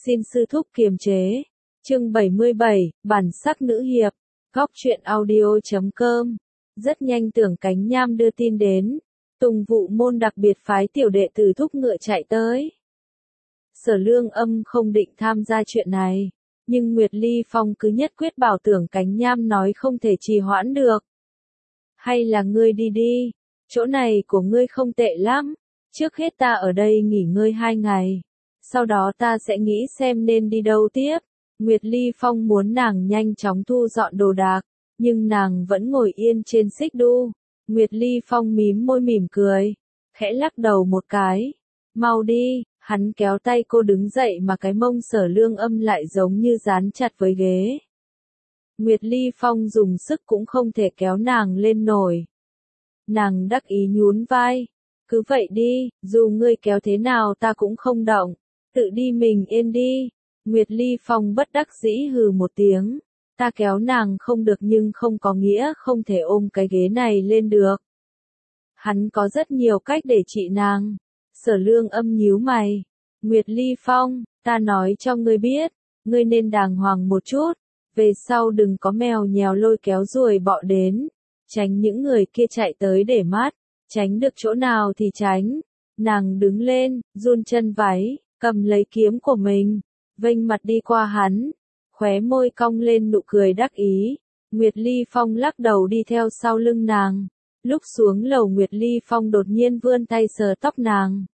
xin sư thúc kiềm chế. Chương 77, bản sắc nữ hiệp. Góc truyện audio.com. Rất nhanh Tưởng Cánh Nham đưa tin đến. Tùng Vụ Môn đặc biệt phái tiểu đệ tử thúc ngựa chạy tới. Sở Lương Âm không định tham gia chuyện này, nhưng Nguyệt Ly Phong cứ nhất quyết bảo Tưởng Cánh Nham nói không thể trì hoãn được. Hay là ngươi đi đi, chỗ này của ngươi không tệ lắm, trước hết ta ở đây nghỉ ngơi 2 ngày, sau đó ta sẽ nghĩ xem nên đi đâu tiếp. Nguyệt Ly Phong muốn nàng nhanh chóng thu dọn đồ đạc, nhưng nàng vẫn ngồi yên trên xích đu. Nguyệt Ly Phong mím môi mỉm cười, khẽ lắc đầu một cái. Mau đi, hắn kéo tay cô đứng dậy mà cái mông Sở Lương Âm lại giống như dán chặt với ghế. Nguyệt Ly Phong dùng sức cũng không thể kéo nàng lên nổi. Nàng đắc ý nhún vai, cứ vậy đi, dù ngươi kéo thế nào ta cũng không động, tự đi mình yên đi. Nguyệt Ly Phong bất đắc dĩ hừ một tiếng, ta kéo nàng không được nhưng không có nghĩa không thể ôm cái ghế này lên được. Hắn có rất nhiều cách để trị nàng. Sở Lương Âm nhíu mày, Nguyệt Ly Phong, ta nói cho ngươi biết, ngươi nên đàng hoàng một chút, về sau đừng có mèo nhèo lôi kéo ruồi bọ đến, tránh những người kia chạy tới để mát, tránh được chỗ nào thì tránh. Nàng đứng lên, run chân váy, cầm lấy kiếm của mình, vênh mặt đi qua hắn, khóe môi cong lên nụ cười đắc ý. Nguyệt Ly Phong lắc đầu đi theo sau lưng nàng. Lúc xuống lầu Nguyệt Ly Phong đột nhiên vươn tay sờ tóc nàng.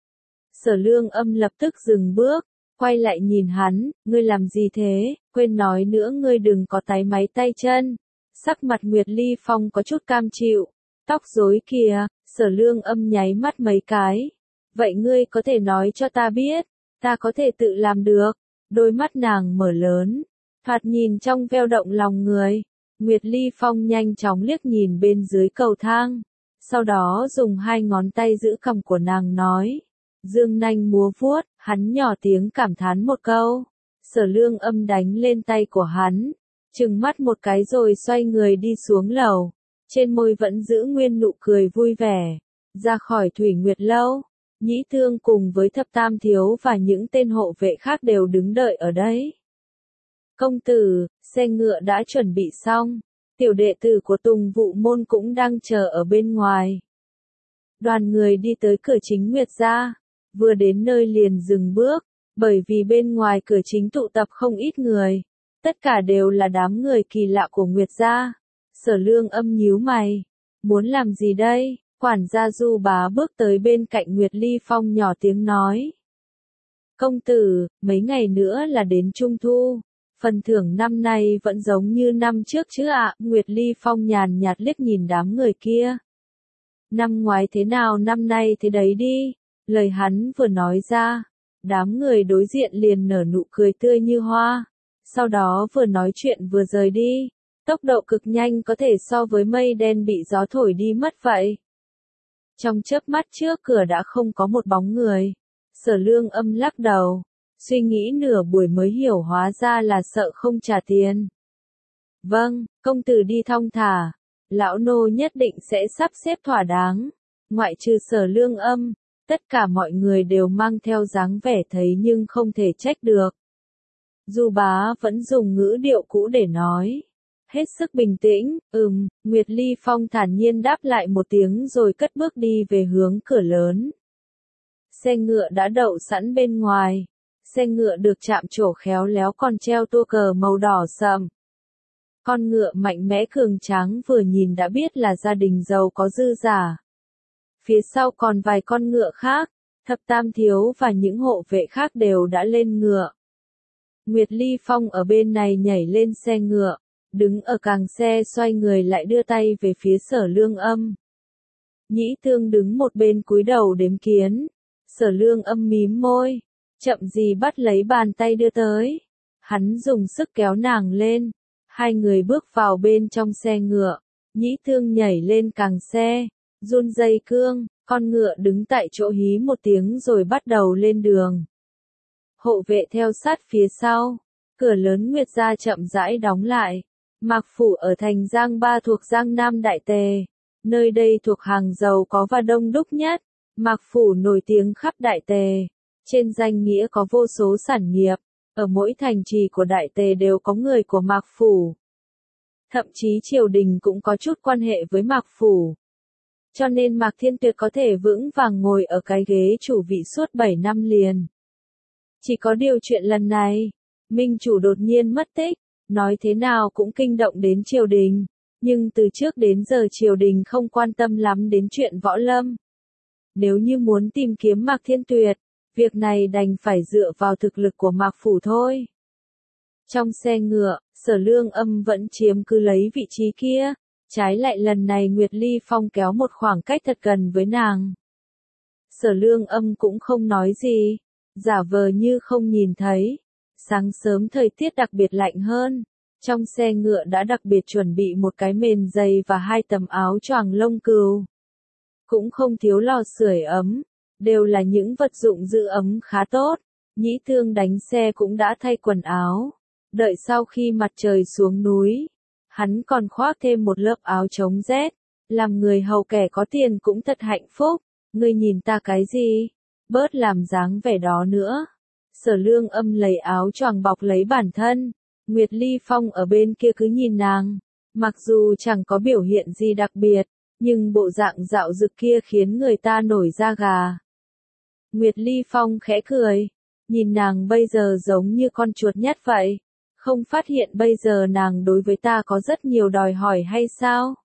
Sở Lương Âm lập tức dừng bước, quay lại nhìn hắn, ngươi làm gì thế, quên nói nữa ngươi đừng có táy máy tay chân. Sắc mặt Nguyệt Ly Phong có chút cam chịu, tóc rối kìa. Sở Lương Âm nháy mắt mấy cái. Vậy ngươi có thể nói cho ta biết, ta có thể tự làm được. Đôi mắt nàng mở lớn, thoạt nhìn trong veo động lòng người. Nguyệt Ly Phong nhanh chóng liếc nhìn bên dưới cầu thang, sau đó dùng 2 ngón tay giữ cằm của nàng nói. Dương nanh múa vuốt, hắn nhỏ tiếng cảm thán một câu. Sở Lương Âm đánh lên tay của hắn, trừng mắt một cái rồi xoay người đi xuống lầu. Trên môi vẫn giữ nguyên nụ cười vui vẻ. Ra khỏi Thủy Nguyệt Lâu, Nhĩ Thương cùng với Thập Tam Thiếu và những tên hộ vệ khác đều đứng đợi ở đấy. Công tử, xe ngựa đã chuẩn bị xong, tiểu đệ tử của Tùng Vụ Môn cũng đang chờ ở bên ngoài. Đoàn người đi tới cửa chính Nguyệt gia, vừa đến nơi liền dừng bước, bởi vì bên ngoài cửa chính tụ tập không ít người, tất cả đều là đám người kỳ lạ của Nguyệt gia. Sở Lương Âm nhíu mày, muốn làm gì đây? Quản gia Du Bá bước tới bên cạnh Nguyệt Ly Phong nhỏ tiếng nói. Công tử, mấy ngày nữa là đến Trung Thu, phần thưởng năm nay vẫn giống như năm trước chứ ạ? Nguyệt Ly Phong nhàn nhạt liếc nhìn đám người kia. Năm ngoái thế nào năm nay thế đấy đi. Lời hắn vừa nói ra, đám người đối diện liền nở nụ cười tươi như hoa, sau đó vừa nói chuyện vừa rời đi. Tốc độ cực nhanh có thể so với mây đen bị gió thổi đi mất vậy. Trong chớp mắt trước cửa đã không có một bóng người. Sở Lương Âm lắc đầu, suy nghĩ nửa buổi mới hiểu hóa ra là sợ không trả tiền. Vâng, công tử đi thong thả, lão nô nhất định sẽ sắp xếp thỏa đáng. Ngoại trừ Sở Lương Âm, tất cả mọi người đều mang theo dáng vẻ thấy nhưng không thể trách được. Du Bá vẫn dùng ngữ điệu cũ để nói. Hết sức bình tĩnh, Nguyệt Ly Phong thản nhiên đáp lại một tiếng rồi cất bước đi về hướng cửa lớn. Xe ngựa đã đậu sẵn bên ngoài. Xe ngựa được chạm trổ khéo léo còn treo tua cờ màu đỏ sậm. Con ngựa mạnh mẽ cường tráng vừa nhìn đã biết là gia đình giàu có dư giả. Phía sau còn vài con ngựa khác, Thập Tam Thiếu và những hộ vệ khác đều đã lên ngựa. Nguyệt Ly Phong ở bên này nhảy lên xe ngựa, đứng ở càng xe xoay người lại đưa tay về phía Sở Lương Âm. Nhĩ Thương đứng một bên cúi đầu đếm kiến. Sở Lương Âm mím môi, chậm gì bắt lấy bàn tay đưa tới. Hắn dùng sức kéo nàng lên. 2 người bước vào bên trong xe ngựa. Nhĩ Thương nhảy lên càng xe, run dây cương, con ngựa đứng tại chỗ hí một tiếng rồi bắt đầu lên đường. Hộ vệ theo sát phía sau. Cửa lớn Nguyệt gia chậm rãi đóng lại. Mạc phủ ở thành Giang Ba thuộc Giang Nam Đại Tề. Nơi đây thuộc hàng giàu có và đông đúc nhất. Mạc phủ nổi tiếng khắp Đại Tề. Trên danh nghĩa có vô số sản nghiệp, ở mỗi thành trì của Đại Tề đều có người của Mạc Phủ. Thậm chí triều đình cũng có chút quan hệ với Mạc Phủ. Cho nên Mạc Thiên Tuyệt có thể vững vàng ngồi ở cái ghế chủ vị suốt 7 năm liền. Chỉ có điều chuyện lần này, minh chủ đột nhiên mất tích, nói thế nào cũng kinh động đến triều đình, nhưng từ trước đến giờ triều đình không quan tâm lắm đến chuyện võ lâm. Nếu như muốn tìm kiếm Mạc Thiên Tuyệt, việc này đành phải dựa vào thực lực của Mạc Phủ thôi. Trong xe ngựa, Sở Lương Âm vẫn chiếm cứ lấy vị trí kia, trái lại lần này Nguyệt Ly Phong kéo một khoảng cách thật gần với nàng. Sở Lương Âm cũng không nói gì, giả vờ như không nhìn thấy. Sáng sớm thời tiết đặc biệt lạnh hơn, trong xe ngựa đã đặc biệt chuẩn bị một cái mền dày và 2 tấm áo choàng lông cừu. Cũng không thiếu lò sưởi ấm, đều là những vật dụng giữ ấm khá tốt. Nhĩ Tương đánh xe cũng đã thay quần áo, đợi sau khi mặt trời xuống núi, hắn còn khoác thêm một lớp áo chống rét, làm người hầu kẻ có tiền cũng thật hạnh phúc. Ngươi nhìn ta cái gì? Bớt làm dáng vẻ đó nữa. Sở Lương Âm lấy áo choàng bọc lấy bản thân, Nguyệt Ly Phong ở bên kia cứ nhìn nàng, mặc dù chẳng có biểu hiện gì đặc biệt, nhưng bộ dạng dạo dực kia khiến người ta nổi da gà. Nguyệt Ly Phong khẽ cười, nhìn nàng bây giờ giống như con chuột nhắt vậy, không phát hiện bây giờ nàng đối với ta có rất nhiều đòi hỏi hay sao?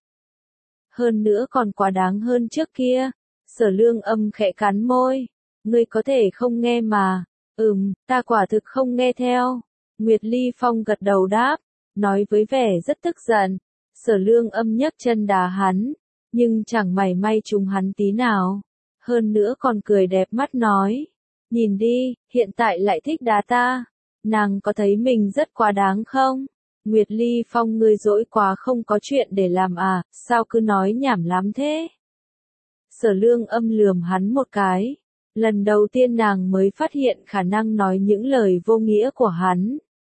Hơn nữa còn quá đáng hơn trước kia. Sở Lương Âm khẽ cắn môi, ngươi có thể không nghe mà. Ta quả thực không nghe theo. Nguyệt Ly Phong gật đầu đáp, nói với vẻ rất tức giận. Sở Lương Âm nhấc chân đá hắn, nhưng chẳng mảy may trúng hắn tí nào. Hơn nữa còn cười đẹp mắt nói, nhìn đi, hiện tại lại thích đá ta. Nàng có thấy mình rất quá đáng không? Nguyệt Ly Phong, ngươi dỗi quá không có chuyện để làm à, sao cứ nói nhảm lắm thế? Sở Lương Âm lườm hắn một cái. Lần đầu tiên nàng mới phát hiện khả năng nói những lời vô nghĩa của hắn.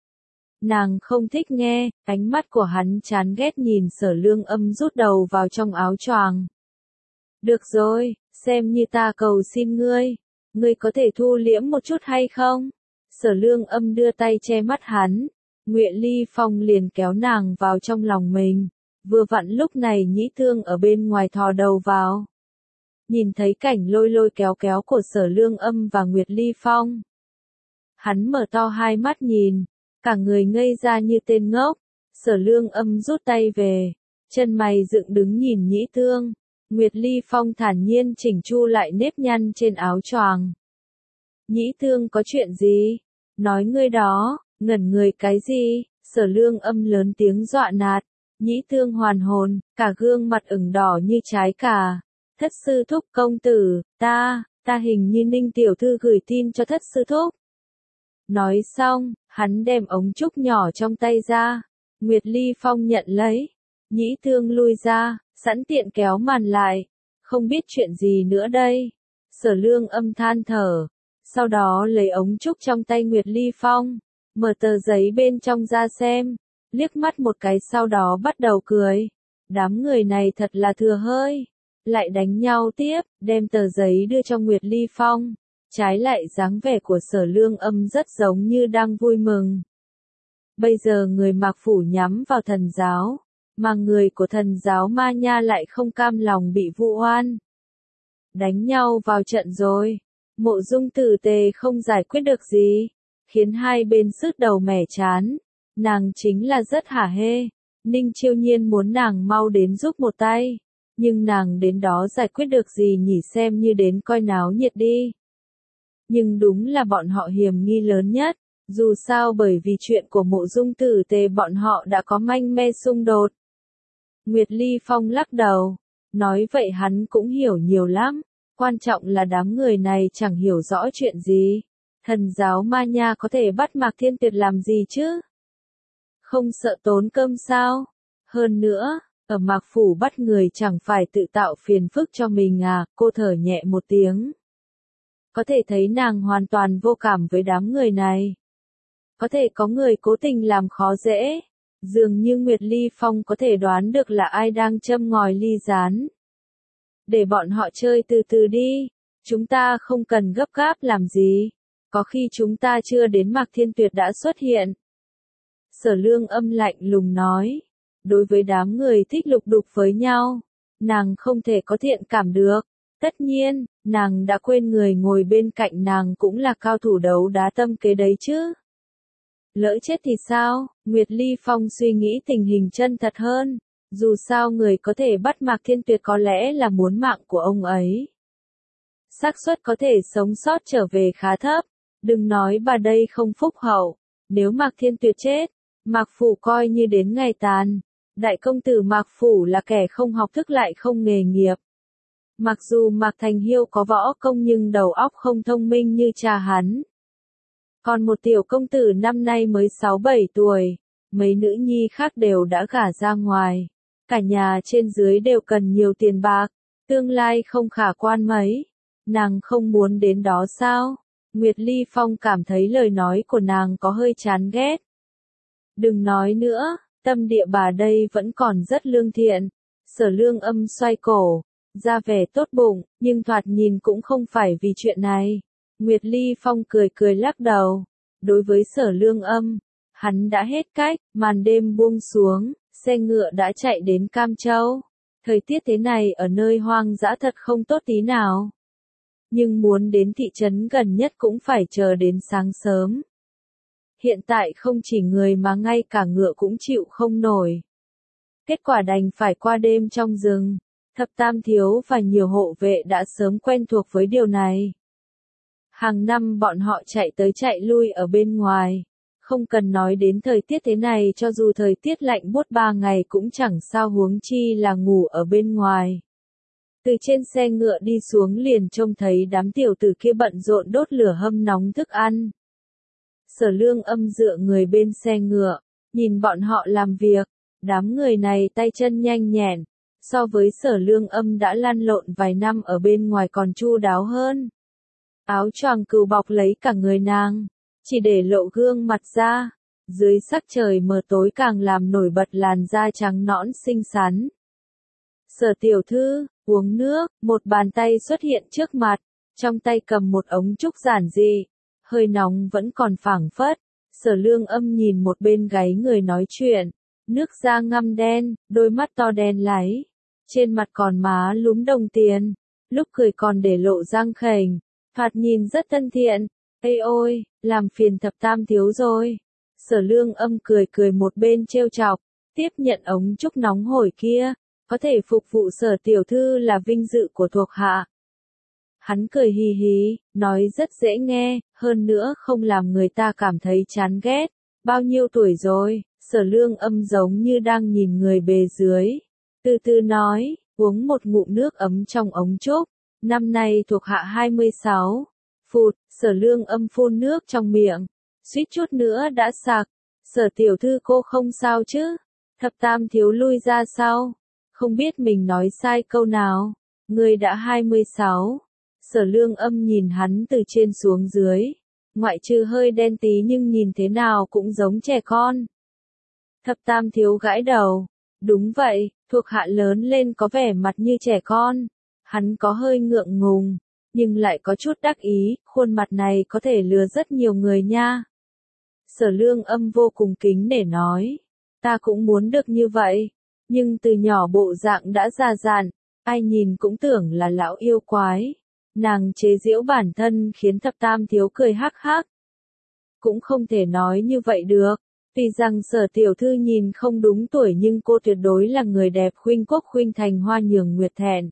Nàng không thích nghe, ánh mắt của hắn chán ghét nhìn Sở Lương Âm rút đầu vào trong áo choàng. Được rồi, xem như ta cầu xin ngươi có thể thu liễm một chút hay không? Sở Lương Âm đưa tay che mắt hắn, Nguyệt Ly Phong liền kéo nàng vào trong lòng mình. Vừa vặn lúc này Nhĩ Tương ở bên ngoài thò đầu vào. Nhìn thấy cảnh lôi lôi kéo kéo của Sở Lương Âm và Nguyệt Ly Phong. Hắn mở to hai mắt nhìn, cả người ngây ra như tên ngốc. Sở Lương Âm rút tay về, chân mày dựng đứng nhìn Nhĩ Tương. Nguyệt Ly Phong thản nhiên chỉnh chu lại nếp nhăn trên áo choàng. Nhĩ Tương, có chuyện gì? Nói ngươi đó, ngẩn người cái gì? Sở Lương Âm lớn tiếng dọa nạt. Nhĩ Tương hoàn hồn, cả gương mặt ửng đỏ như trái cà. Thất sư thúc công tử, ta hình như Ninh tiểu thư gửi tin cho thất sư thúc. Nói xong, hắn đem ống trúc nhỏ trong tay ra. Nguyệt Ly Phong nhận lấy. Nhĩ Tương lui ra, sẵn tiện kéo màn lại. Không biết chuyện gì nữa đây. Sở Lương Âm than thở. Sau đó lấy ống trúc trong tay Nguyệt Ly Phong, mở tờ giấy bên trong ra xem, liếc mắt một cái sau đó bắt đầu cười. Đám người này thật là thừa hơi. Lại đánh nhau tiếp, đem tờ giấy đưa cho Nguyệt Ly Phong. Trái lại dáng vẻ của Sở Lương Âm rất giống như đang vui mừng. Bây giờ người Mạc Phủ nhắm vào thần giáo, mà người của thần giáo Ma Nha lại không cam lòng bị vu oan. Đánh nhau vào trận rồi. Mộ Dung Tử Tề không giải quyết được gì, khiến hai bên sứt đầu mẻ chán. Nàng chính là rất hả hê. Ninh Chiêu Nhiên muốn nàng mau đến giúp một tay. Nhưng nàng đến đó giải quyết được gì nhỉ, xem như đến coi náo nhiệt đi. Nhưng đúng là bọn họ hiểm nghi lớn nhất. Dù sao bởi vì chuyện của Mộ Dung Tử Tề bọn họ đã có manh me xung đột. Nguyệt Ly Phong lắc đầu. Nói vậy hắn cũng hiểu nhiều lắm. Quan trọng là đám người này chẳng hiểu rõ chuyện gì. Thần giáo Ma Nha có thể bắt Mạc Thiên Tuyệt làm gì chứ? Không sợ tốn cơm sao? Hơn nữa, ở Mạc Phủ bắt người chẳng phải tự tạo phiền phức cho mình à? Cô thở nhẹ một tiếng. Có thể thấy nàng hoàn toàn vô cảm với đám người này. Có thể có người cố tình làm khó dễ. Dường như Nguyệt Ly Phong có thể đoán được là ai đang châm ngòi ly gián. Để bọn họ chơi từ từ đi. Chúng ta không cần gấp gáp làm gì. Có khi chúng ta chưa đến Mạc Thiên Tuyệt đã xuất hiện. Sở Lương Âm lạnh lùng nói. Đối với đám người thích lục đục với nhau, nàng không thể có thiện cảm được. Tất nhiên, nàng đã quên người ngồi bên cạnh nàng cũng là cao thủ đấu đá tâm kế đấy chứ. Lỡ chết thì sao? Nguyệt Ly Phong suy nghĩ tình hình chân thật hơn. Dù sao người có thể bắt Mạc Thiên Tuyệt có lẽ là muốn mạng của ông ấy. Xác suất có thể sống sót trở về khá thấp. Đừng nói bà đây không phúc hậu. Nếu Mạc Thiên Tuyệt chết, Mạc Phủ coi như đến ngày tàn. Đại công tử Mạc Phủ là kẻ không học thức lại không nghề nghiệp. Mặc dù Mạc Thành Hiêu có võ công nhưng đầu óc không thông minh như cha hắn. Còn một tiểu công tử năm nay mới 6-7 tuổi, mấy nữ nhi khác đều đã gả ra ngoài. Cả nhà trên dưới đều cần nhiều tiền bạc, tương lai không khả quan mấy. Nàng không muốn đến đó sao? Nguyệt Ly Phong cảm thấy lời nói của nàng có hơi chán ghét. Đừng nói nữa, tâm địa bà đây vẫn còn rất lương thiện. Sở Lương Âm xoay cổ, ra vẻ tốt bụng, nhưng thoạt nhìn cũng không phải vì chuyện này. Nguyệt Ly Phong cười cười lắc đầu. Đối với Sở Lương Âm, hắn đã hết cách, màn đêm buông xuống, xe ngựa đã chạy đến Cam Châu. Thời tiết thế này ở nơi hoang dã thật không tốt tí nào. Nhưng muốn đến thị trấn gần nhất cũng phải chờ đến sáng sớm. Hiện tại không chỉ người mà ngay cả ngựa cũng chịu không nổi. Kết quả đành phải qua đêm trong rừng. Thập Tam Thiếu và nhiều hộ vệ đã sớm quen thuộc với điều này. Hàng năm bọn họ chạy tới chạy lui ở bên ngoài. Không cần nói đến thời tiết thế này, cho dù thời tiết lạnh buốt 3 ngày cũng chẳng sao, huống chi là ngủ ở bên ngoài. Từ trên xe ngựa đi xuống liền trông thấy đám tiểu tử kia bận rộn đốt lửa hâm nóng thức ăn. Sở Lương Âm dựa người bên xe ngựa, nhìn bọn họ làm việc. Đám người này tay chân nhanh nhẹn, so với Sở Lương Âm đã lăn lộn vài năm ở bên ngoài còn chu đáo hơn. Áo choàng cừu bọc lấy cả người nàng, chỉ để lộ gương mặt ra. Dưới sắc trời mờ tối càng làm nổi bật làn da trắng nõn xinh xắn. Sở tiểu thư, uống nước, một bàn tay xuất hiện trước mặt, trong tay cầm một ống trúc giản dị, hơi nóng vẫn còn phảng phất. Sở Lương Âm nhìn một bên gáy người nói chuyện, nước da ngăm đen, đôi mắt to đen láy, trên mặt còn má lúm đồng tiền, lúc cười còn để lộ răng khểnh, thoạt nhìn rất thân thiện. Ê ôi, làm phiền Thập Tam Thiếu rồi. Sở Lương Âm cười cười một bên trêu chọc, tiếp nhận ống trúc nóng hổi kia, có thể phục vụ Sở tiểu thư là vinh dự của thuộc hạ. Hắn cười hì hì, nói rất dễ nghe, hơn nữa không làm người ta cảm thấy chán ghét. Bao nhiêu tuổi rồi? Sở Lương Âm giống như đang nhìn người bề dưới. Từ từ nói, uống một ngụm nước ấm trong ống trúc. Năm nay thuộc hạ 26. Phụt, Sở Lương Âm phun nước trong miệng. Suýt chút nữa đã sặc. Sở tiểu thư cô không sao chứ? Thập Tam Thiếu lui ra sau. Không biết mình nói sai câu nào. Người đã 26. Sở Lương Âm nhìn hắn từ trên xuống dưới. Ngoại trừ hơi đen tí nhưng nhìn thế nào cũng giống trẻ con. Thập Tam Thiếu gãi đầu. Đúng vậy, thuộc hạ lớn lên có vẻ mặt như trẻ con. Hắn có hơi ngượng ngùng, nhưng lại có chút đắc ý, khuôn mặt này có thể lừa rất nhiều người nha. Sở Lương Âm vô cùng kính nể nói. Ta cũng muốn được như vậy, nhưng từ nhỏ bộ dạng đã già dặn, ai nhìn cũng tưởng là lão yêu quái. Nàng chế giễu bản thân khiến Thập Tam Thiếu cười hắc hắc. Cũng không thể nói như vậy được. Tuy rằng Sở tiểu thư nhìn không đúng tuổi nhưng cô tuyệt đối là người đẹp khuynh quốc khuynh thành hoa nhường nguyệt thẹn.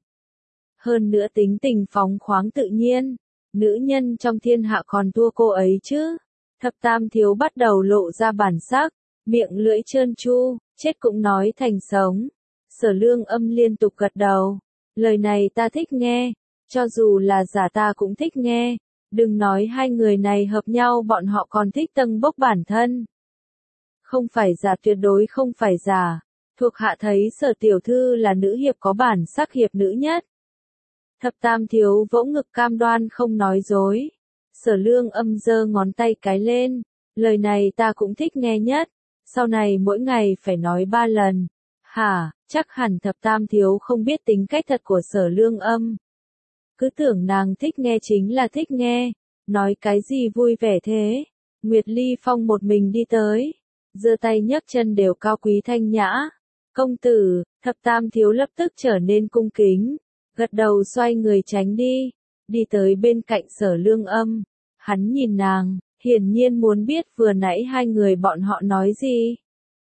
Hơn nữa tính tình phóng khoáng tự nhiên, nữ nhân trong thiên hạ còn thua cô ấy chứ. Thập Tam Thiếu bắt đầu lộ ra bản sắc, miệng lưỡi trơn tru, chết cũng nói thành sống. Sở Lương Âm liên tục gật đầu. Lời này ta thích nghe, cho dù là giả ta cũng thích nghe. Đừng nói hai người này hợp nhau, bọn họ còn thích tâng bốc bản thân. Không phải giả, tuyệt đối không phải giả. Thuộc hạ thấy Sở tiểu thư là nữ hiệp có bản sắc hiệp nữ nhất. Thập Tam Thiếu vỗ ngực cam đoan không nói dối. Sở Lương Âm giơ ngón tay cái lên. Lời này ta cũng thích nghe nhất. Sau này mỗi ngày phải nói 3 lần. Hả, chắc hẳn Thập Tam Thiếu không biết tính cách thật của Sở Lương Âm. cứ tưởng nàng thích nghe chính là thích nghe, nói cái gì vui vẻ thế. Nguyệt Ly Phong một mình đi tới, giơ tay nhấc chân đều cao quý thanh nhã. Công tử, thập tam thiếu lập tức trở nên cung kính, gật đầu xoay người tránh đi tới bên cạnh Sở Lương Âm. Hắn nhìn nàng, hiển nhiên muốn biết vừa nãy hai người bọn họ nói gì.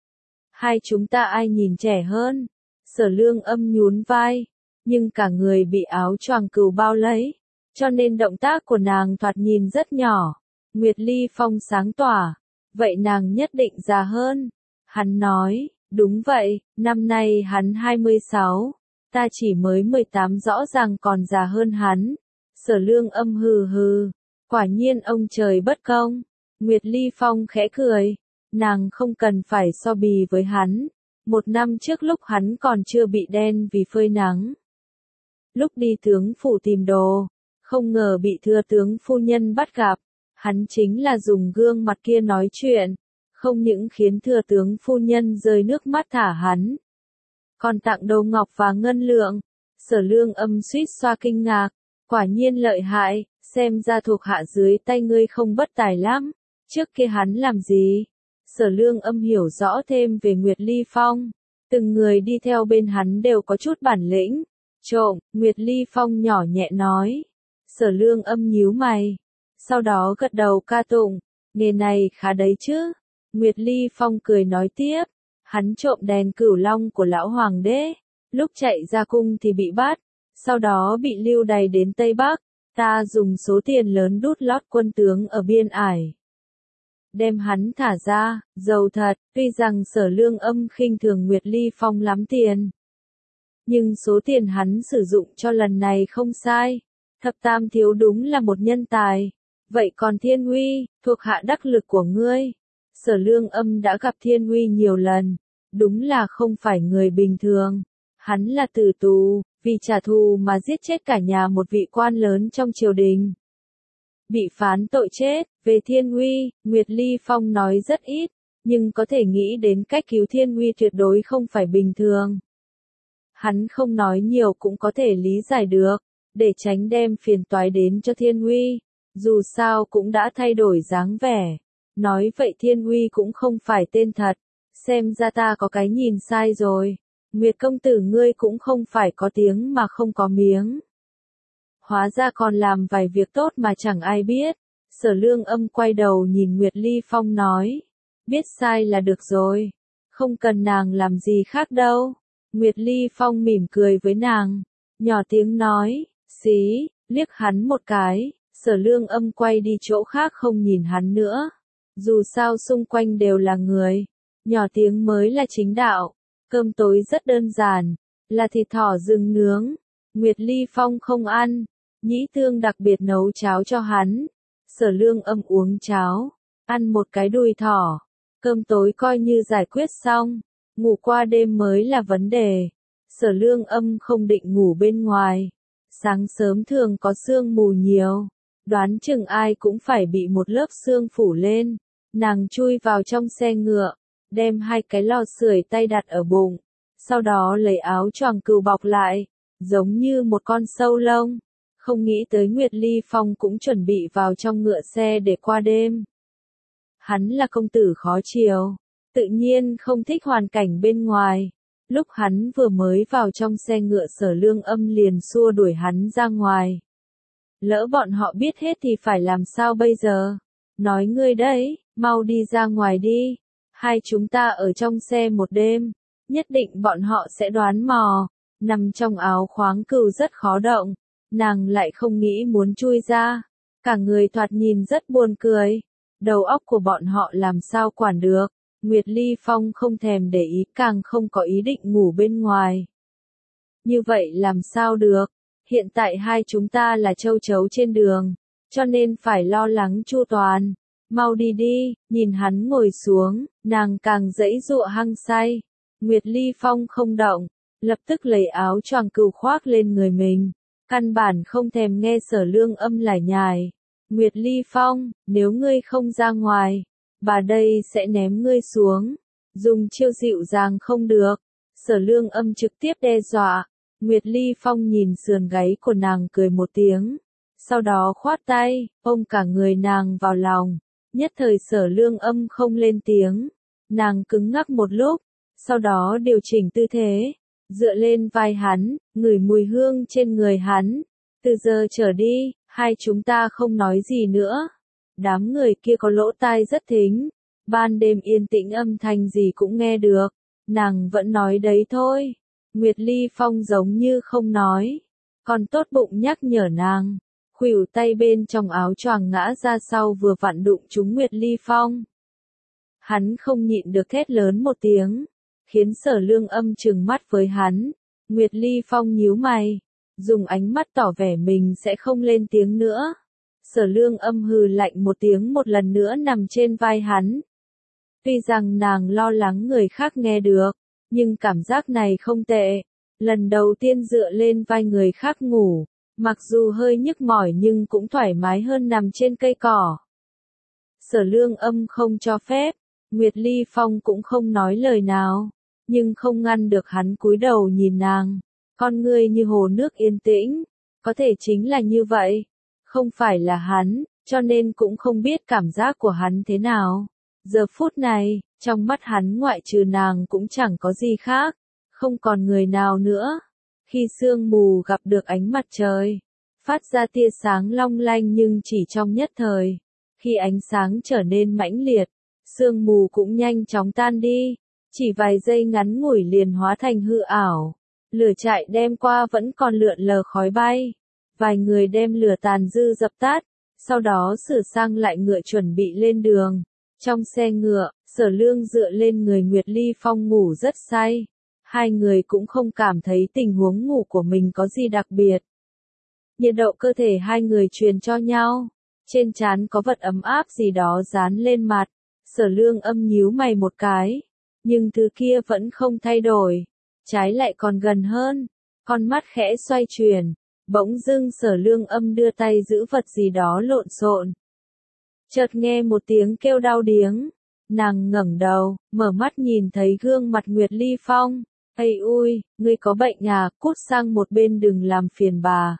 Hai chúng ta ai nhìn trẻ hơn? Sở Lương Âm nhún vai, nhưng cả người bị áo choàng cừu bao lấy, cho nên động tác của nàng thoạt nhìn rất nhỏ. Nguyệt Ly Phong sáng tỏa, vậy nàng nhất định già hơn. Hắn nói, đúng vậy, năm nay hắn 26, ta chỉ mới 18 rõ ràng còn già hơn hắn. Sở Lương Âm hừ hừ, quả nhiên ông trời bất công. Nguyệt Ly Phong khẽ cười, nàng không cần phải so bì với hắn. Một năm trước lúc hắn còn chưa bị đen vì phơi nắng. Lúc đi tướng phủ tìm đồ, không ngờ bị thừa tướng phu nhân bắt gặp. Hắn chính là dùng gương mặt kia nói chuyện, không những khiến thừa tướng phu nhân rơi nước mắt thả hắn, còn tặng đồ ngọc và ngân lượng. Sở Lương Âm suýt xoa kinh ngạc, quả nhiên lợi hại, xem ra thuộc hạ dưới tay ngươi không bất tài lắm. Trước kia hắn làm gì? Sở Lương Âm hiểu rõ thêm về Nguyệt Ly Phong, từng người đi theo bên hắn đều có chút bản lĩnh. Trộm, Nguyệt Ly Phong nhỏ nhẹ nói. Sở Lương Âm nhíu mày, sau đó gật đầu ca tụng, nghề này khá đấy chứ. Nguyệt Ly Phong cười nói tiếp, hắn trộm đèn cửu long của lão hoàng đế, lúc chạy ra cung thì bị bắt, sau đó bị lưu đày đến Tây Bắc, ta dùng số tiền lớn đút lót quân tướng ở biên ải, đem hắn thả ra. Giàu thật. Tuy rằng Sở Lương Âm khinh thường Nguyệt Ly Phong lắm tiền, nhưng số tiền hắn sử dụng cho lần này không sai. Thập tam thiếu đúng là một nhân tài. Vậy còn Thiên Uy, thuộc hạ đắc lực của ngươi? Sở Lương Âm đã gặp Thiên Uy nhiều lần, đúng là không phải người bình thường. Hắn là tử tù, vì trả thù mà giết chết cả nhà một vị quan lớn trong triều đình, bị phán tội chết. Về Thiên Uy, Nguyệt Ly Phong nói rất ít, nhưng có thể nghĩ đến cách cứu Thiên Uy tuyệt đối không phải bình thường. Hắn không nói nhiều cũng có thể lý giải được, để tránh đem phiền toái đến cho Thiên Uy. Dù sao cũng đã thay đổi dáng vẻ. Nói vậy Thiên Uy cũng không phải tên thật. Xem ra ta có cái nhìn sai rồi. Nguyệt công tử ngươi cũng không phải có tiếng mà không có miếng. Hóa ra còn làm vài việc tốt mà chẳng ai biết. Sở Lương Âm quay đầu nhìn Nguyệt Ly Phong nói. Biết sai là được rồi. Không cần nàng làm gì khác đâu. Nguyệt Ly Phong mỉm cười với nàng. Nhỏ tiếng nói, xí, liếc hắn một cái. Sở Lương Âm quay đi chỗ khác không nhìn hắn nữa. Dù sao xung quanh đều là người. Nhỏ tiếng mới là chính đạo. Cơm tối rất đơn giản. Là thịt thỏ rừng nướng. Nguyệt Ly Phong không ăn. Nhĩ Tương đặc biệt nấu cháo cho hắn. Sở Lương Âm uống cháo. Ăn một cái đùi thỏ. Cơm tối coi như giải quyết xong. Ngủ qua đêm mới là vấn đề. Sở Lương Âm không định ngủ bên ngoài. Sáng sớm thường có sương mù nhiều. Đoán chừng ai cũng phải bị một lớp sương phủ lên. Nàng chui vào trong xe ngựa, đem hai cái lò sưởi tay đặt ở bụng, sau đó lấy áo choàng cừu bọc lại, giống như một con sâu lông. Không nghĩ tới Nguyệt Ly Phong cũng chuẩn bị vào trong ngựa xe để qua đêm. Hắn là công tử khó chiều, tự nhiên không thích hoàn cảnh bên ngoài. Lúc hắn vừa mới vào trong xe ngựa Sở Lương Âm liền xua đuổi hắn ra ngoài. Lỡ bọn họ biết hết thì phải làm sao bây giờ? Nói ngươi đấy, mau đi ra ngoài đi. Hai chúng ta ở trong xe một đêm, nhất định bọn họ sẽ đoán mò. Nằm trong áo khoáng cừu rất khó động, nàng lại không nghĩ muốn chui ra. Cả người thoạt nhìn rất buồn cười. Đầu óc của bọn họ làm sao quản được. Nguyệt Ly Phong không thèm để ý, càng không có ý định ngủ bên ngoài. Như vậy làm sao được? Hiện tại hai chúng ta là châu chấu trên đường, cho nên phải lo lắng chu toàn. Mau đi đi. Nhìn hắn ngồi xuống, nàng càng giãy giụa hăng say. Nguyệt Ly Phong không động, lập tức lấy áo choàng cừu khoác lên người mình, căn bản không thèm nghe Sở Lương Âm lải nhải. Nguyệt Ly Phong, nếu ngươi không ra ngoài, bà đây sẽ ném ngươi xuống. Dùng chiêu dịu dàng không được. Sở Lương Âm trực tiếp đe dọa. Nguyệt Ly Phong nhìn sườn gáy của nàng cười một tiếng. Sau đó khoát tay, ôm cả người nàng vào lòng. Nhất thời Sở Lương Âm không lên tiếng. Nàng cứng ngắc một lúc, sau đó điều chỉnh tư thế, dựa lên vai hắn, ngửi mùi hương trên người hắn. Từ giờ trở đi, hai chúng ta không nói gì nữa. Đám người kia có lỗ tai rất thính. Ban đêm yên tĩnh âm thanh gì cũng nghe được. Nàng vẫn nói đấy thôi. Nguyệt Ly Phong giống như không nói. Còn tốt bụng nhắc nhở nàng. Khuỷu tay bên trong áo choàng ngã ra sau vừa vặn đụng trúng Nguyệt Ly Phong. Hắn không nhịn được thét lớn một tiếng, khiến Sở Lương Âm trừng mắt với hắn. Nguyệt Ly Phong nhíu mày, dùng ánh mắt tỏ vẻ mình sẽ không lên tiếng nữa. Sở Lương Âm hừ lạnh một tiếng một lần nữa nằm trên vai hắn. Tuy rằng nàng lo lắng người khác nghe được, nhưng cảm giác này không tệ. Lần đầu tiên dựa lên vai người khác ngủ, mặc dù hơi nhức mỏi nhưng cũng thoải mái hơn nằm trên cây cỏ. Sở Lương Âm không cho phép, Nguyệt Ly Phong cũng không nói lời nào, nhưng không ngăn được hắn cúi đầu nhìn nàng. Con ngươi như hồ nước yên tĩnh, có thể chính là như vậy. Không phải là hắn, cho nên cũng không biết cảm giác của hắn thế nào. Giờ phút này, trong mắt hắn ngoại trừ nàng cũng chẳng có gì khác, không còn người nào nữa. Khi sương mù gặp được ánh mặt trời, phát ra tia sáng long lanh nhưng chỉ trong nhất thời. Khi ánh sáng trở nên mãnh liệt, sương mù cũng nhanh chóng tan đi, chỉ vài giây ngắn ngủi liền hóa thành hư ảo. Lửa trại đem qua vẫn còn lượn lờ khói bay. Vài người đem lửa tàn dư dập tắt, sau đó sửa sang lại ngựa chuẩn bị lên đường. Trong xe ngựa, Sở Lương dựa lên người Nguyệt Ly Phong ngủ rất say. Hai người cũng không cảm thấy tình huống ngủ của mình có gì đặc biệt. Nhiệt độ cơ thể hai người truyền cho nhau. Trên trán có vật ấm áp gì đó dán lên mặt. Sở Lương Âm nhíu mày một cái. Nhưng thứ kia vẫn không thay đổi. Trái lại còn gần hơn. Con mắt khẽ xoay chuyển. Bỗng dưng Sở Lương Âm đưa tay giữ vật gì đó lộn xộn. Chợt nghe một tiếng kêu đau điếng. Nàng ngẩng đầu, mở mắt nhìn thấy gương mặt Nguyệt Ly Phong. Ây ui, ngươi có bệnh à, cút sang một bên đừng làm phiền bà.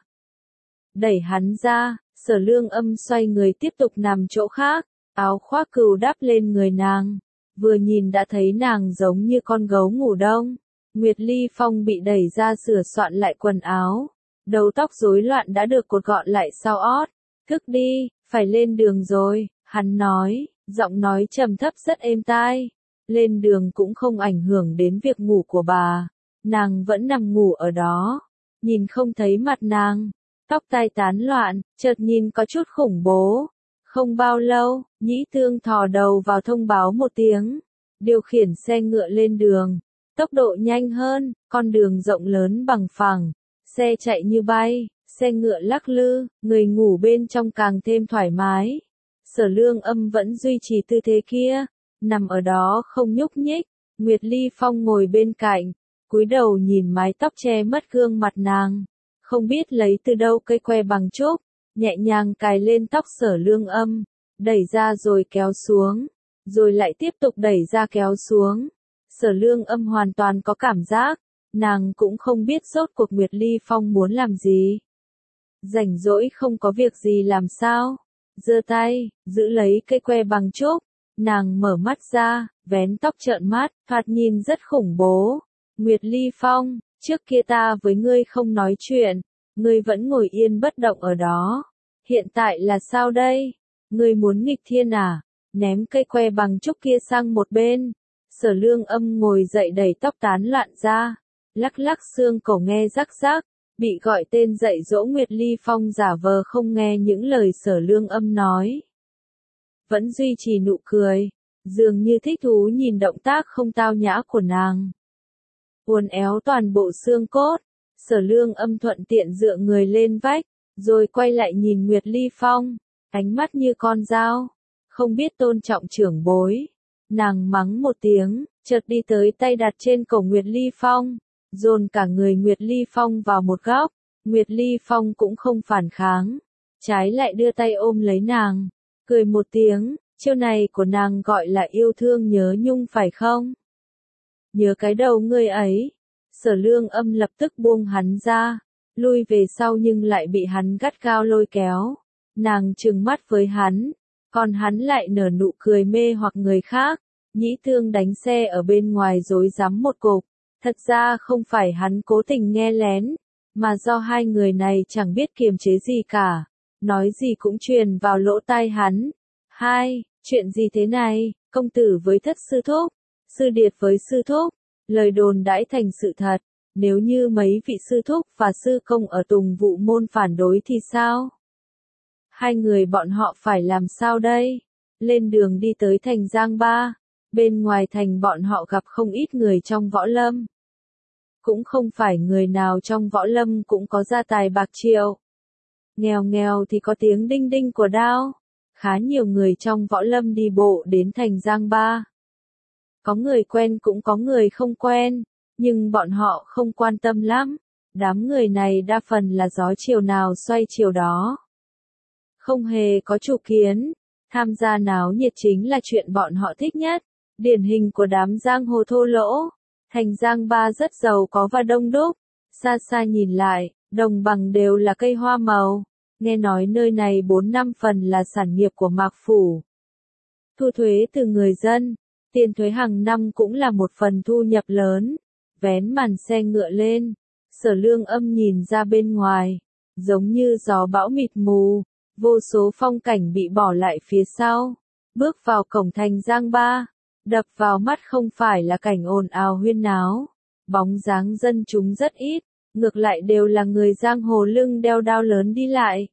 Đẩy hắn ra, Sở Lương Âm xoay người tiếp tục nằm chỗ khác, áo khoác cừu đắp lên người nàng. Vừa nhìn đã thấy nàng giống như con gấu ngủ đông. Nguyệt Ly Phong bị đẩy ra sửa soạn lại quần áo. Đầu tóc rối loạn đã được cột gọn lại sau ót. Thức đi, phải lên đường rồi, hắn nói, giọng nói trầm thấp rất êm tai. Lên đường cũng không ảnh hưởng đến việc ngủ của bà. Nàng vẫn nằm ngủ ở đó. Nhìn không thấy mặt nàng. Tóc tai tán loạn, chợt nhìn có chút khủng bố. Không bao lâu, Nhĩ Thương thò đầu vào thông báo một tiếng. Điều khiển xe ngựa lên đường. Tốc độ nhanh hơn, con đường rộng lớn bằng phẳng. Xe chạy như bay, xe ngựa lắc lư, người ngủ bên trong càng thêm thoải mái. Sở Lương Âm vẫn duy trì tư thế kia, nằm ở đó không nhúc nhích. Nguyệt Ly Phong ngồi bên cạnh, cúi đầu nhìn mái tóc che mất gương mặt nàng. Không biết lấy từ đâu cây que bằng trúc, nhẹ nhàng cài lên tóc Sở Lương Âm, đẩy ra rồi kéo xuống, rồi lại tiếp tục đẩy ra kéo xuống. Sở Lương Âm hoàn toàn có cảm giác, nàng cũng không biết rốt cuộc Nguyệt Ly Phong muốn làm gì. Rảnh rỗi không có việc gì làm sao? Giơ tay, giữ lấy cây que bằng trúc, nàng mở mắt ra, vén tóc trợn mắt, thoạt nhìn rất khủng bố. Nguyệt Ly Phong, trước kia ta với ngươi không nói chuyện, ngươi vẫn ngồi yên bất động ở đó. Hiện tại là sao đây? Ngươi muốn nghịch thiên à? Ném cây que bằng trúc kia sang một bên. Sở Lương Âm ngồi dậy đẩy tóc tán loạn ra, lắc lắc xương cổ nghe rắc rắc, bị gọi tên dạy dỗ. Nguyệt Ly Phong giả vờ không nghe những lời Sở Lương Âm nói. Vẫn duy trì nụ cười, dường như thích thú nhìn động tác không tao nhã của nàng. Uốn éo toàn bộ xương cốt, Sở Lương Âm thuận tiện dựa người lên vách, rồi quay lại nhìn Nguyệt Ly Phong, ánh mắt như con dao, không biết tôn trọng trưởng bối. Nàng mắng một tiếng, chợt đi tới tay đặt trên cổ Nguyệt Ly Phong, dồn cả người Nguyệt Ly Phong vào một góc. Nguyệt Ly Phong cũng không phản kháng, trái lại đưa tay ôm lấy nàng, cười một tiếng. Chiêu này của nàng gọi là yêu thương nhớ nhung phải không? Nhớ cái đầu ngươi ấy. Sở Lương Âm lập tức buông hắn ra, lui về sau nhưng lại bị hắn gắt gao lôi kéo. Nàng trừng mắt với hắn, còn hắn lại nở nụ cười mê hoặc người khác. Nhĩ Tương đánh xe ở bên ngoài rối rắm một cục. Thật ra không phải hắn cố tình nghe lén, mà do hai người này chẳng biết kiềm chế gì cả. Nói gì cũng truyền vào lỗ tai hắn. Chuyện gì thế này, công tử với thất sư thúc, sư điệt với sư thúc, lời đồn đãi thành sự thật. Nếu như mấy vị sư thúc và sư công ở Tùng Vụ môn phản đối thì sao? Hai người bọn họ phải làm sao đây? Lên đường đi tới thành Giang Ba, bên ngoài thành bọn họ gặp không ít người trong võ lâm. Cũng không phải người nào trong võ lâm cũng có gia tài bạc triệu. Nghèo nghèo thì có tiếng đinh đinh của đao. Khá nhiều người trong võ lâm đi bộ đến thành Giang Ba. Có người quen cũng có người không quen, nhưng bọn họ không quan tâm lắm. Đám người này đa phần là gió chiều nào xoay chiều đó. Không hề có chủ kiến, tham gia náo nhiệt chính là chuyện bọn họ thích nhất. Điển hình của đám giang hồ thô lỗ. Thành Giang Ba rất giàu có và đông đúc. Xa xa nhìn lại, đồng bằng đều là cây hoa màu. Nghe nói nơi này 4-5 phần là sản nghiệp của Mạc Phủ. Thu thuế từ người dân, tiền thuế hàng năm cũng là một phần thu nhập lớn. Vén màn xe ngựa lên, Sở Lương Âm nhìn ra bên ngoài, giống như gió bão mịt mù, vô số phong cảnh bị bỏ lại phía sau. Bước vào cổng thành Giang Ba, đập vào mắt không phải là cảnh ồn ào huyên náo, bóng dáng dân chúng rất ít, ngược lại đều là người giang hồ lưng đeo đao lớn đi lại.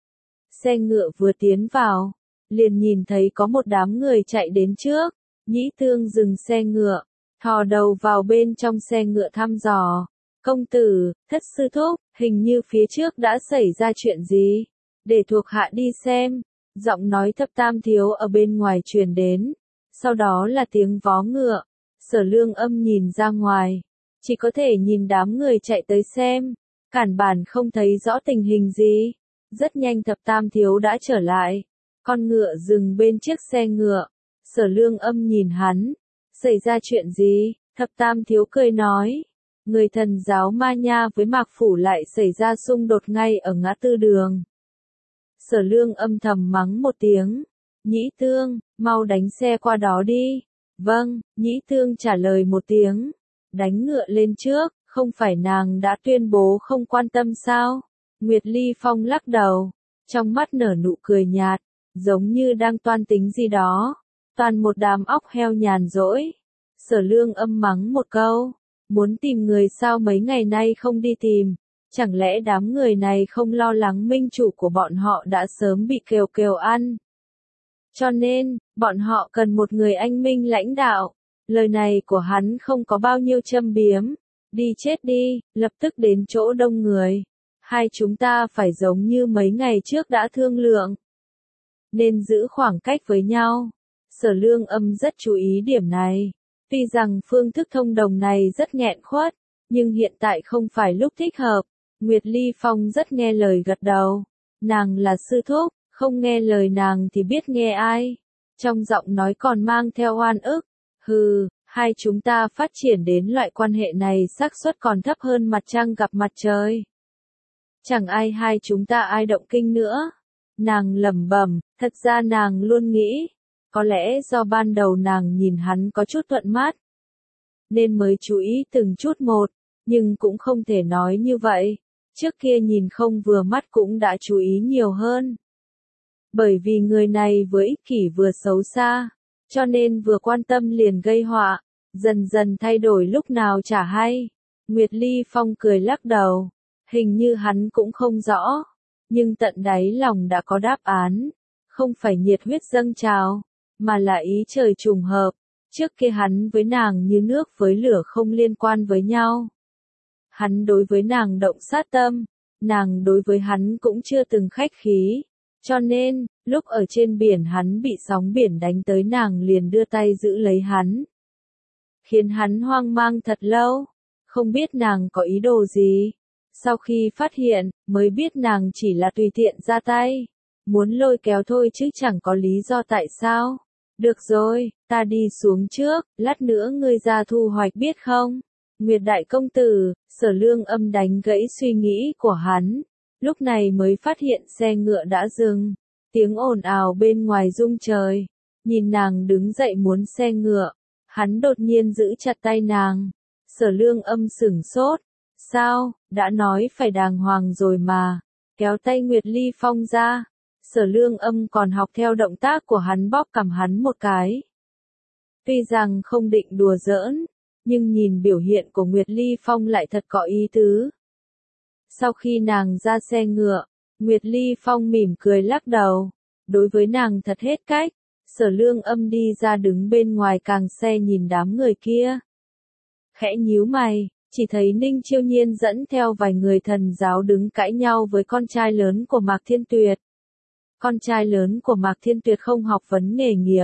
Xe ngựa vừa tiến vào, liền nhìn thấy có một đám người chạy đến trước. Nhĩ Tương dừng xe ngựa, thò đầu vào bên trong xe ngựa thăm dò. Công tử, thất sư thúc, hình như phía trước đã xảy ra chuyện gì? Để thuộc hạ đi xem. Giọng nói Thập Tam thiếu ở bên ngoài truyền đến. Sau đó là tiếng vó ngựa. Sở Lương Âm nhìn ra ngoài, chỉ có thể nhìn đám người chạy tới xem, cản bản không thấy rõ tình hình gì. Rất nhanh Thập Tam thiếu đã trở lại. Con ngựa dừng bên chiếc xe ngựa. Sở Lương Âm nhìn hắn. Xảy ra chuyện gì? Thập Tam thiếu cười nói. Người thần giáo Ma Nha với Mạc Phủ lại xảy ra xung đột ngay ở ngã tư đường. Sở Lương Âm thầm mắng một tiếng. Nhĩ Tương, mau đánh xe qua đó đi. Vâng, Nhĩ Tương trả lời một tiếng. Đánh ngựa lên trước, không phải nàng đã tuyên bố không quan tâm sao? Nguyệt Ly Phong lắc đầu, trong mắt nở nụ cười nhạt, giống như đang toan tính gì đó. Toàn một đám óc heo nhàn rỗi. Sở Lương Âm mắng một câu. Muốn tìm người sao mấy ngày nay không đi tìm? Chẳng lẽ đám người này không lo lắng minh chủ của bọn họ đã sớm bị kèo kèo ăn? Cho nên, bọn họ cần một người anh minh lãnh đạo. Lời này của hắn không có bao nhiêu châm biếm. Đi chết đi, lập tức đến chỗ đông người. Hai chúng ta phải giống như mấy ngày trước đã thương lượng. Nên giữ khoảng cách với nhau. Sở Lương Âm rất chú ý điểm này. Tuy rằng phương thức thông đồng này rất nghẹn khuất, nhưng hiện tại không phải lúc thích hợp. Nguyệt Ly Phong rất nghe lời gật đầu. Nàng là sư thúc, không nghe lời nàng thì biết nghe ai. Trong giọng nói còn mang theo oan ức. Hừ, hai chúng ta phát triển đến loại quan hệ này xác suất còn thấp hơn mặt trăng gặp mặt trời. Chẳng ai hai chúng ta ai động kinh nữa. Nàng lẩm bẩm, thật ra nàng luôn nghĩ. Có lẽ do ban đầu nàng nhìn hắn có chút thuận mắt, nên mới chú ý từng chút một, nhưng cũng không thể nói như vậy. Trước kia nhìn không vừa mắt cũng đã chú ý nhiều hơn. Bởi vì người này vừa ích kỷ vừa xấu xa, cho nên vừa quan tâm liền gây họa, dần dần thay đổi lúc nào chả hay. Nguyệt Ly Phong cười lắc đầu, hình như hắn cũng không rõ, nhưng tận đáy lòng đã có đáp án, không phải nhiệt huyết dâng trào, mà là ý trời trùng hợp. Trước kia hắn với nàng như nước với lửa không liên quan với nhau. Hắn đối với nàng động sát tâm, nàng đối với hắn cũng chưa từng khách khí. Cho nên, lúc ở trên biển hắn bị sóng biển đánh tới nàng liền đưa tay giữ lấy hắn. Khiến hắn hoang mang thật lâu, không biết nàng có ý đồ gì. Sau khi phát hiện, mới biết nàng chỉ là tùy tiện ra tay. Muốn lôi kéo thôi chứ chẳng có lý do tại sao. Được rồi, ta đi xuống trước, lát nữa ngươi ra thu hoạch biết không? Nguyệt đại công tử, Sở Lương Âm đánh gãy suy nghĩ của hắn, lúc này mới phát hiện xe ngựa đã dừng, tiếng ồn ào bên ngoài rung trời, nhìn nàng đứng dậy muốn xe ngựa, hắn đột nhiên giữ chặt tay nàng, Sở Lương Âm sửng sốt, sao, đã nói phải đàng hoàng rồi mà, kéo tay Nguyệt Ly Phong ra, Sở Lương Âm còn học theo động tác của hắn bóp cằm hắn một cái. Tuy rằng không định đùa giỡn, nhưng nhìn biểu hiện của Nguyệt Ly Phong lại thật có ý tứ. Sau khi nàng ra xe ngựa, Nguyệt Ly Phong mỉm cười lắc đầu, đối với nàng thật hết cách, Sở Lương Âm đi ra đứng bên ngoài càng xe nhìn đám người kia. Khẽ nhíu mày, chỉ thấy Ninh Chiêu Nhiên dẫn theo vài người thần giáo đứng cãi nhau với con trai lớn của Mạc Thiên Tuyệt. Con trai lớn của Mạc Thiên Tuyệt không học vấn nghề nghiệp.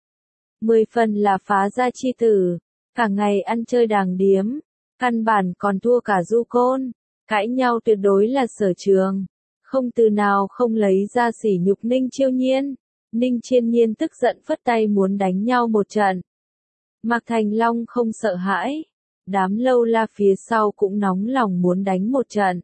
10 phần là phá gia chi tử, cả ngày ăn chơi đàng điếm, căn bản còn thua cả Du Côn, cãi nhau tuyệt đối là sở trường, không từ nào không lấy ra sỉ nhục Ninh Chiêu Nhiên. Ninh Chiêu Nhiên tức giận phất tay muốn đánh nhau một trận. Mạc Thành Long không sợ hãi, đám lâu la phía sau cũng nóng lòng muốn đánh một trận.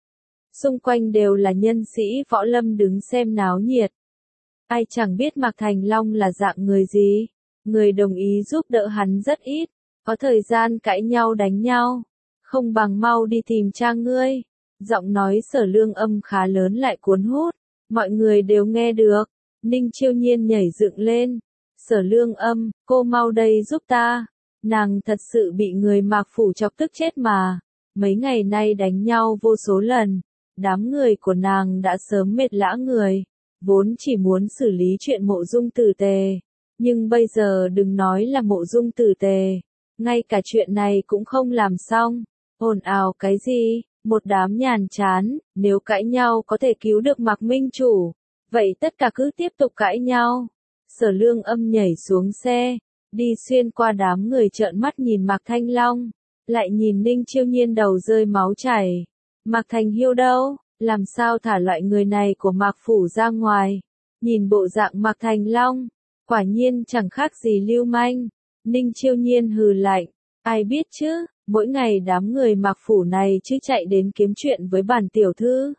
Xung quanh đều là nhân sĩ võ lâm đứng xem náo nhiệt. Ai chẳng biết Mạc Thành Long là dạng người gì, người đồng ý giúp đỡ hắn rất ít, có thời gian cãi nhau đánh nhau, không bằng mau đi tìm cha ngươi. Giọng nói Sở Lương Âm khá lớn lại cuốn hút, mọi người đều nghe được. Ninh Chiêu Nhiên nhảy dựng lên, Sở Lương Âm, cô mau đây giúp ta, nàng thật sự bị người Mạc phủ chọc tức chết mà, mấy ngày nay đánh nhau vô số lần, đám người của nàng đã sớm mệt lã người, vốn chỉ muốn xử lý chuyện Mộ Dung Tử Tề, nhưng bây giờ đừng nói là Mộ Dung Tử Tề, ngay cả chuyện này cũng không làm xong, ồn ào cái gì, một đám nhàm chán, nếu cãi nhau có thể cứu được Mạc Minh Chủ, vậy tất cả cứ tiếp tục cãi nhau. Sở Lương Âm nhảy xuống xe, đi xuyên qua đám người trợn mắt nhìn Mạc Thanh Long, lại nhìn Ninh Chiêu Nhiên đầu rơi máu chảy. Mạc Thành Hiêu đâu, làm sao thả loại người này của Mạc phủ ra ngoài? Nhìn bộ dạng Mạc Thành Long, quả nhiên chẳng khác gì lưu manh. Ninh Chiêu Nhiên hừ lạnh, ai biết chứ, mỗi ngày đám người Mạc phủ này chứ chạy đến kiếm chuyện với bản tiểu thư.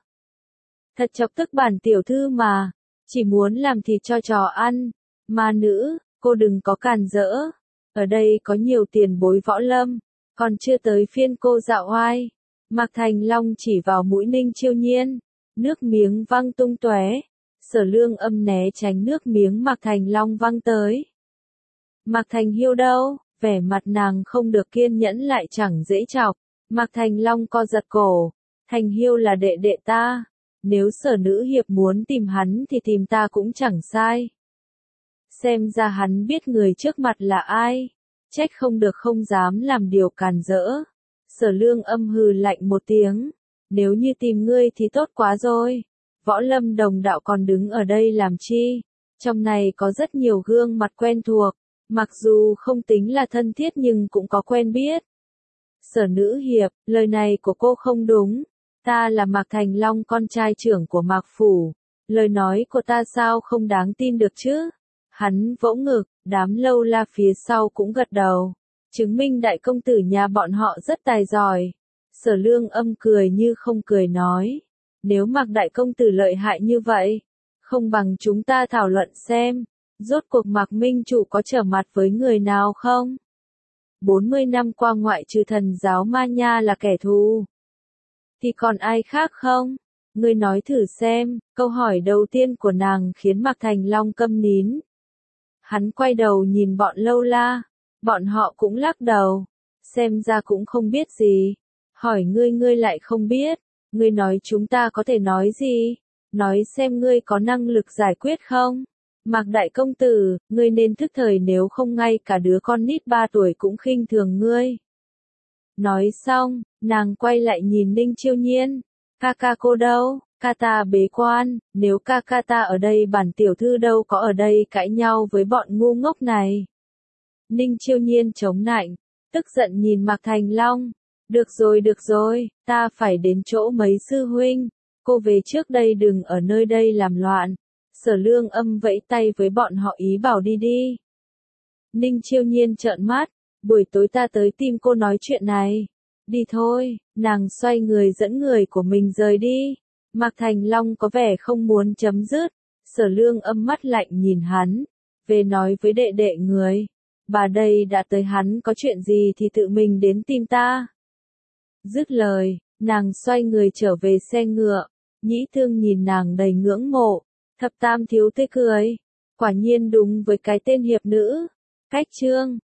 Thật chọc tức bản tiểu thư mà, chỉ muốn làm thịt cho chó ăn. Ma nữ, cô đừng có càn rỡ, ở đây có nhiều tiền bối võ lâm, còn chưa tới phiên cô dạo oai. Mạc Thành Long chỉ vào mũi Ninh Chiêu Nhiên, nước miếng văng tung tóe. Sở Lương Âm né tránh nước miếng Mạc Thành Long văng tới. Mạc Thành Hiêu đâu, vẻ mặt nàng không được kiên nhẫn lại chẳng dễ chọc. Mạc Thành Long co giật cổ, Thành Hiêu là đệ đệ ta, nếu Sở nữ hiệp muốn tìm hắn thì tìm ta cũng chẳng sai. Xem ra hắn biết người trước mặt là ai, trách không được không dám làm điều càn rỡ. Sở Lương Âm hừ lạnh một tiếng, nếu như tìm ngươi thì tốt quá rồi, võ lâm đồng đạo còn đứng ở đây làm chi, trong này có rất nhiều gương mặt quen thuộc, mặc dù không tính là thân thiết nhưng cũng có quen biết. Sở nữ hiệp, lời này của cô không đúng, ta là Mạc Thành Long con trai trưởng của Mạc phủ, lời nói của ta sao không đáng tin được chứ? Hắn vỗ ngực, đám lâu la phía sau cũng gật đầu, chứng minh đại công tử nhà bọn họ rất tài giỏi. Sở Lương Âm cười như không cười nói, nếu Mạc đại công tử lợi hại như vậy, không bằng chúng ta thảo luận xem, rốt cuộc Mạc Minh Chủ có trở mặt với người nào không? 40 năm qua ngoại trừ thần giáo Ma Nha là kẻ thù, thì còn ai khác không? Ngươi nói thử xem. Câu hỏi đầu tiên của nàng khiến Mạc Thành Long câm nín. Hắn quay đầu nhìn bọn lâu la, bọn họ cũng lắc đầu, xem ra cũng không biết gì. Hỏi ngươi lại không biết, ngươi nói chúng ta có thể nói gì? Nói xem ngươi có năng lực giải quyết không? Mạc đại công tử, ngươi nên thức thời, nếu không ngay cả đứa con nít 3 tuổi cũng khinh thường ngươi. Nói xong, nàng quay lại nhìn Ninh Chiêu Nhiên, ca ca cô đâu? Ca ta bế quan, nếu ca ca ta ở đây bản tiểu thư đâu có ở đây cãi nhau với bọn ngu ngốc này. Ninh Chiêu Nhiên chống nạnh, tức giận nhìn Mạc Thành Long. Được rồi, ta phải đến chỗ mấy sư huynh, cô về trước đây, đừng ở nơi đây làm loạn. Sở Lương Âm vẫy tay với bọn họ ý bảo đi đi. Ninh Chiêu Nhiên trợn mắt, buổi tối ta tới tìm cô nói chuyện này. Đi thôi, nàng xoay người dẫn người của mình rời đi. Mạc Thành Long có vẻ không muốn chấm dứt, Sở Lương âm mắt lạnh nhìn hắn, về nói với đệ đệ người, bà đây đã tới, hắn có chuyện gì thì tự mình đến tìm ta. Dứt lời, nàng xoay người trở về xe ngựa, Nhĩ Thương nhìn nàng đầy ngưỡng mộ, Thập Tam thiếu tươi cười, quả nhiên đúng với cái tên hiệp nữ. Cách chương